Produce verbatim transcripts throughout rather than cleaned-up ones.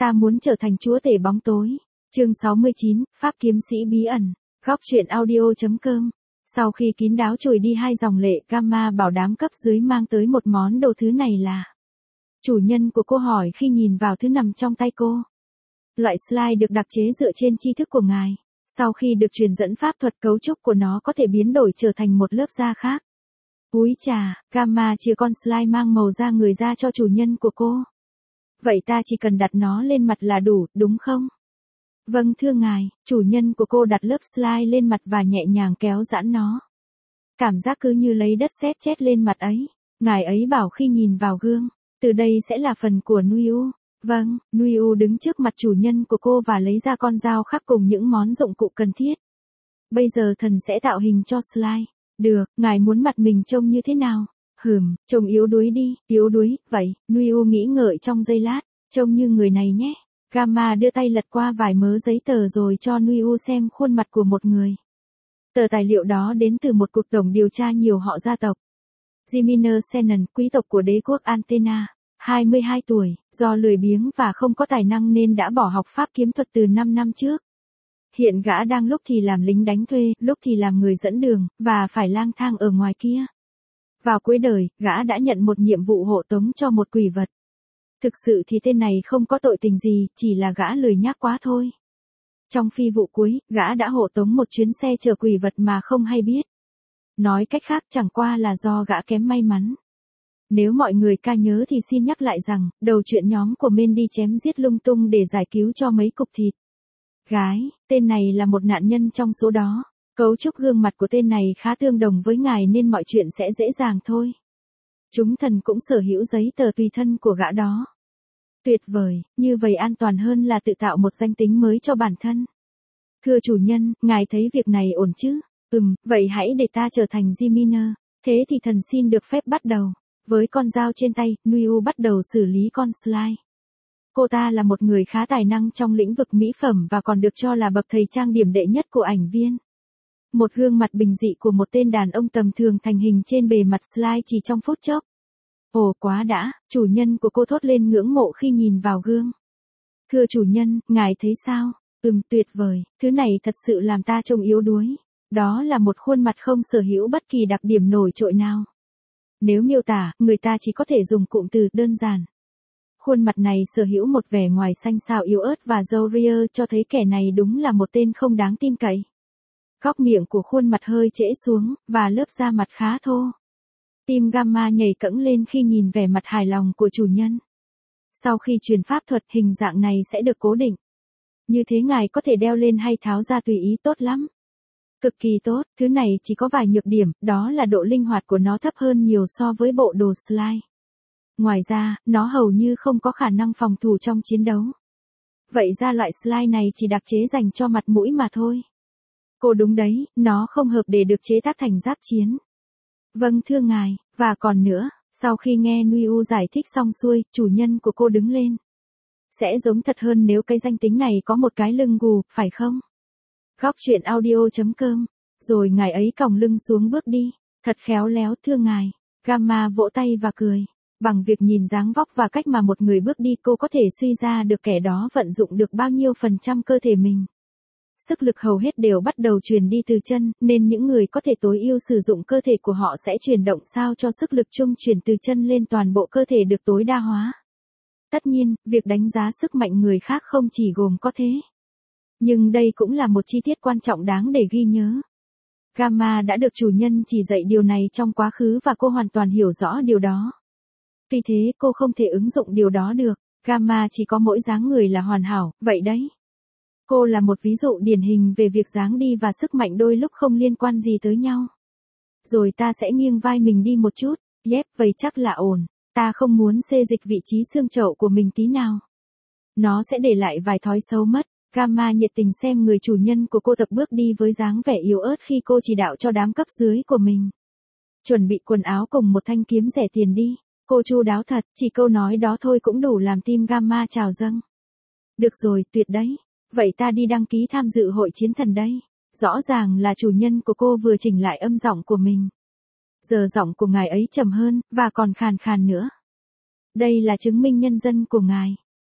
Ta muốn trở thành chúa tể bóng tối. Chương sáu mươi chín, Pháp kiếm sĩ bí ẩn. Góc truyện audio.com. Sau khi kín đáo chùi đi hai dòng lệ, Gamma bảo đám cấp dưới mang tới một món đồ. Thứ này là... Chủ nhân của cô hỏi khi nhìn vào thứ nằm trong tay cô. Loại slide được đặc chế dựa trên tri thức của ngài. Sau khi được truyền dẫn pháp thuật, cấu trúc của nó có thể biến đổi trở thành một lớp da khác. Úi chà, Gamma chia con slide mang màu da người ra cho chủ nhân của cô. Vậy ta chỉ cần đặt nó lên mặt là đủ, đúng không? Vâng thưa ngài, chủ nhân của cô đặt lớp slide lên mặt và nhẹ nhàng kéo giãn nó. Cảm giác cứ như lấy đất sét chết lên mặt ấy. Ngài ấy bảo khi nhìn vào gương, từ đây sẽ là phần của Nuiu. Vâng, Nuiu đứng trước mặt chủ nhân của cô và lấy ra con dao khắc cùng những món dụng cụ cần thiết. Bây giờ thần sẽ tạo hình cho slide. Được, ngài muốn mặt mình trông như thế nào? Hừm, trông yếu đuối đi, yếu đuối, vậy, Nuiu nghĩ ngợi trong giây lát, trông như người này nhé. Gamma đưa tay lật qua vài mớ giấy tờ rồi cho Nuiu xem khuôn mặt của một người. Tờ tài liệu đó đến từ một cuộc tổng điều tra nhiều họ gia tộc. Jiminer Senon, quý tộc của đế quốc Antena, hai mươi hai tuổi, do lười biếng và không có tài năng nên đã bỏ học pháp kiếm thuật từ năm năm trước. Hiện gã đang lúc thì làm lính đánh thuê, lúc thì làm người dẫn đường, và phải lang thang ở ngoài kia. Vào cuối đời, gã đã nhận một nhiệm vụ hộ tống cho một quỷ vật. Thực sự thì tên này không có tội tình gì, chỉ là gã lười nhác quá thôi. Trong phi vụ cuối, gã đã hộ tống một chuyến xe chở quỷ vật mà không hay biết. Nói cách khác chẳng qua là do gã kém may mắn. Nếu mọi người ca nhớ thì xin nhắc lại rằng, đầu chuyện nhóm của men đi chém giết lung tung để giải cứu cho mấy cục thịt. Gái, tên này là một nạn nhân trong số đó. Cấu trúc gương mặt của tên này khá tương đồng với ngài nên mọi chuyện sẽ dễ dàng thôi. Chúng thần cũng sở hữu giấy tờ tùy thân của gã đó. Tuyệt vời, như vậy an toàn hơn là tự tạo một danh tính mới cho bản thân. Thưa chủ nhân, ngài thấy việc này ổn chứ? Ừm, vậy hãy để ta trở thành Jiminer. Thế thì thần xin được phép bắt đầu. Với con dao trên tay, Nuiu bắt đầu xử lý con slide. Cô ta là một người khá tài năng trong lĩnh vực mỹ phẩm và còn được cho là bậc thầy trang điểm đệ nhất của ảnh viên. Một gương mặt bình dị của một tên đàn ông tầm thường thành hình trên bề mặt slide chỉ trong phút chốc. Ồ quá đã, chủ nhân của cô thốt lên ngưỡng mộ khi nhìn vào gương. Thưa chủ nhân, ngài thấy sao? Ừm, tuyệt vời, thứ này thật sự làm ta trông yếu đuối. Đó là một khuôn mặt không sở hữu bất kỳ đặc điểm nổi trội nào. Nếu miêu tả, người ta chỉ có thể dùng cụm từ đơn giản. Khuôn mặt này sở hữu một vẻ ngoài xanh xao yếu ớt và râu ria cho thấy kẻ này đúng là một tên không đáng tin cậy. Góc miệng của khuôn mặt hơi trễ xuống, và lớp da mặt khá thô. Tim Gamma nhảy cẫng lên khi nhìn vẻ mặt hài lòng của chủ nhân. Sau khi truyền pháp thuật, hình dạng này sẽ được cố định. Như thế ngài có thể đeo lên hay tháo ra tùy ý, tốt lắm. Cực kỳ tốt, thứ này chỉ có vài nhược điểm, đó là độ linh hoạt của nó thấp hơn nhiều so với bộ đồ slide. Ngoài ra, nó hầu như không có khả năng phòng thủ trong chiến đấu. Vậy ra loại slide này chỉ đặc chế dành cho mặt mũi mà thôi. Cô đúng đấy, nó không hợp để được chế tác thành giáp chiến. Vâng thưa ngài, và còn nữa, sau khi nghe Nuiu giải thích xong xuôi, chủ nhân của cô đứng lên. Sẽ giống thật hơn nếu cái danh tính này có một cái lưng gù, phải không? Góc truyện audio.com. Rồi ngài ấy còng lưng xuống bước đi. Thật khéo léo thưa ngài. Gamma vỗ tay và cười. Bằng việc nhìn dáng vóc và cách mà một người bước đi, cô có thể suy ra được kẻ đó vận dụng được bao nhiêu phần trăm cơ thể mình. Sức lực hầu hết đều bắt đầu truyền đi từ chân, nên những người có thể tối ưu sử dụng cơ thể của họ sẽ chuyển động sao cho sức lực chung chuyển từ chân lên toàn bộ cơ thể được tối đa hóa. Tất nhiên, việc đánh giá sức mạnh người khác không chỉ gồm có thế. Nhưng đây cũng là một chi tiết quan trọng đáng để ghi nhớ. Gamma đã được chủ nhân chỉ dạy điều này trong quá khứ và cô hoàn toàn hiểu rõ điều đó. Vì thế cô không thể ứng dụng điều đó được. Gamma chỉ có mỗi dáng người là hoàn hảo, vậy đấy. Cô là một ví dụ điển hình về việc dáng đi và sức mạnh đôi lúc không liên quan gì tới nhau. Rồi ta sẽ nghiêng vai mình đi một chút. Yep, vậy chắc là ổn. Ta không muốn xê dịch vị trí xương chậu của mình tí nào. Nó sẽ để lại vài thói xấu mất. Gamma nhiệt tình xem người chủ nhân của cô tập bước đi với dáng vẻ yếu ớt khi cô chỉ đạo cho đám cấp dưới của mình. Chuẩn bị quần áo cùng một thanh kiếm rẻ tiền đi. Cô chu đáo thật, chỉ câu nói đó thôi cũng đủ làm tim Gamma trào dâng. Được rồi, tuyệt đấy. Vậy ta đi đăng ký tham dự hội chiến thần đây. Rõ ràng là chủ nhân của cô vừa chỉnh lại âm giọng của mình. Giờ giọng của ngài ấy trầm hơn, và còn khàn khàn nữa. Đây là chứng minh nhân dân của ngài.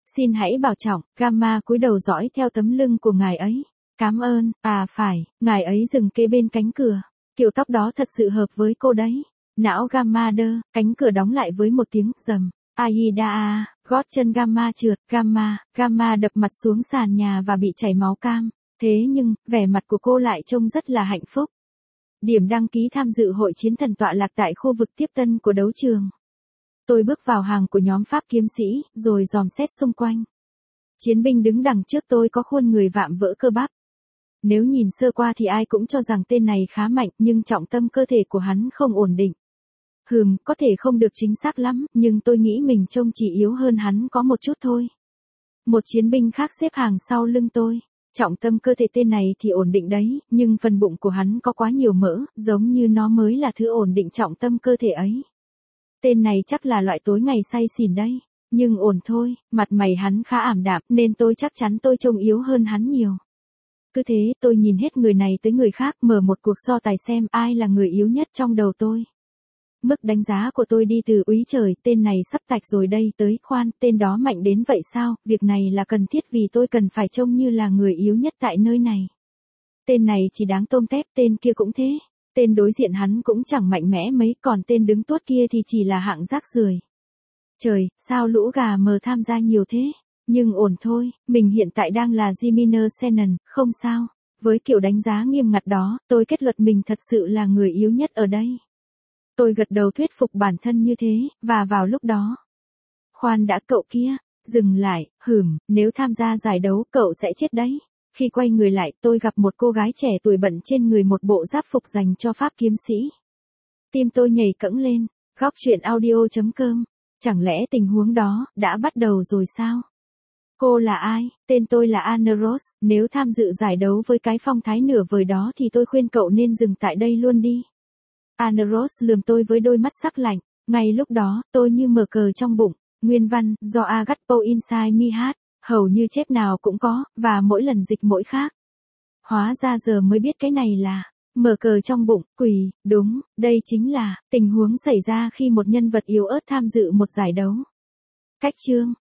Xin hãy bảo trọng, Gamma cúi đầu dõi theo tấm lưng của ngài ấy. Cám ơn, à phải, ngài ấy dừng kế bên cánh cửa. Kiểu tóc đó thật sự hợp với cô đấy. Não Gamma đơ, cánh cửa đóng lại với một tiếng rầm. Aida a, gót chân Gamma trượt, Gamma, Gamma đập mặt xuống sàn nhà và bị chảy máu cam. Thế nhưng, vẻ mặt của cô lại trông rất là hạnh phúc. Điểm đăng ký tham dự hội chiến thần tọa lạc tại khu vực tiếp tân của đấu trường. Tôi bước vào hàng của nhóm Pháp kiếm sĩ, rồi dòm xét xung quanh. Chiến binh đứng đằng trước tôi có khuôn người vạm vỡ cơ bắp. Nếu nhìn sơ qua thì ai cũng cho rằng tên này khá mạnh, nhưng trọng tâm cơ thể của hắn không ổn định. Hừm, có thể không được chính xác lắm, nhưng tôi nghĩ mình trông chỉ yếu hơn hắn có một chút thôi. Một chiến binh khác xếp hàng sau lưng tôi. Trọng tâm cơ thể tên này thì ổn định đấy, nhưng phần bụng của hắn có quá nhiều mỡ, giống như nó mới là thứ ổn định trọng tâm cơ thể ấy. Tên này chắc là loại tối ngày say xỉn đây. Nhưng ổn thôi, mặt mày hắn khá ảm đạm, nên tôi chắc chắn tôi trông yếu hơn hắn nhiều. Cứ thế, tôi nhìn hết người này tới người khác, mở một cuộc so tài xem ai là người yếu nhất trong đầu tôi. Mức đánh giá của tôi đi từ úy trời, tên này sắp tạch rồi đây, tới khoan, tên đó mạnh đến vậy sao, việc này là cần thiết vì tôi cần phải trông như là người yếu nhất tại nơi này. Tên này chỉ đáng tôm tép, tên kia cũng thế. Tên đối diện hắn cũng chẳng mạnh mẽ mấy, còn tên đứng tuốt kia thì chỉ là hạng rác rưởi. Trời, sao lũ gà mờ tham gia nhiều thế? Nhưng ổn thôi, mình hiện tại đang là Jiminer Shannon, không sao. Với kiểu đánh giá nghiêm ngặt đó, tôi kết luận mình thật sự là người yếu nhất ở đây. Tôi gật đầu thuyết phục bản thân như thế, và vào lúc đó. Khoan đã, cậu kia, dừng lại, hửm, nếu tham gia giải đấu cậu sẽ chết đấy. Khi quay người lại, tôi gặp một cô gái trẻ tuổi bận trên người một bộ giáp phục dành cho Pháp kiếm sĩ. Tim tôi nhảy cẫng lên, góc truyện audio chấm com. Chẳng lẽ tình huống đó đã bắt đầu rồi sao? Cô là ai? Tên tôi là Anna Rose, nếu tham dự giải đấu với cái phong thái nửa vời đó thì tôi khuyên cậu nên dừng tại đây luôn đi. Anna Rose lườm tôi với đôi mắt sắc lạnh, ngay lúc đó, tôi như mở cờ trong bụng, nguyên văn, do Agatpo Inside Me hát, hầu như chép nào cũng có, và mỗi lần dịch mỗi khác. Hóa ra giờ mới biết cái này là, mở cờ trong bụng, quỷ, đúng, đây chính là, tình huống xảy ra khi một nhân vật yếu ớt tham dự một giải đấu. Cách chương